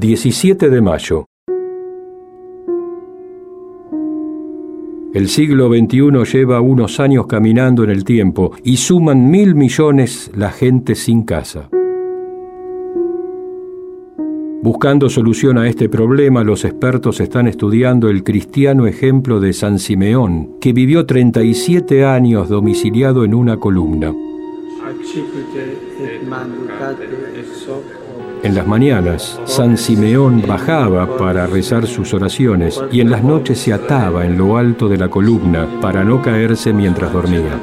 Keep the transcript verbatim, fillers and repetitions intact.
diecisiete de mayo. El siglo veintiuno lleva unos años caminando en el tiempo y suman mil millones la gente sin casa. Buscando solución a este problema, los expertos están estudiando el cristiano ejemplo de San Simeón, que vivió treinta y siete años domiciliado en una columna. En las mañanas, San Simeón bajaba para rezar sus oraciones y en las noches se ataba en lo alto de la columna para no caerse mientras dormía.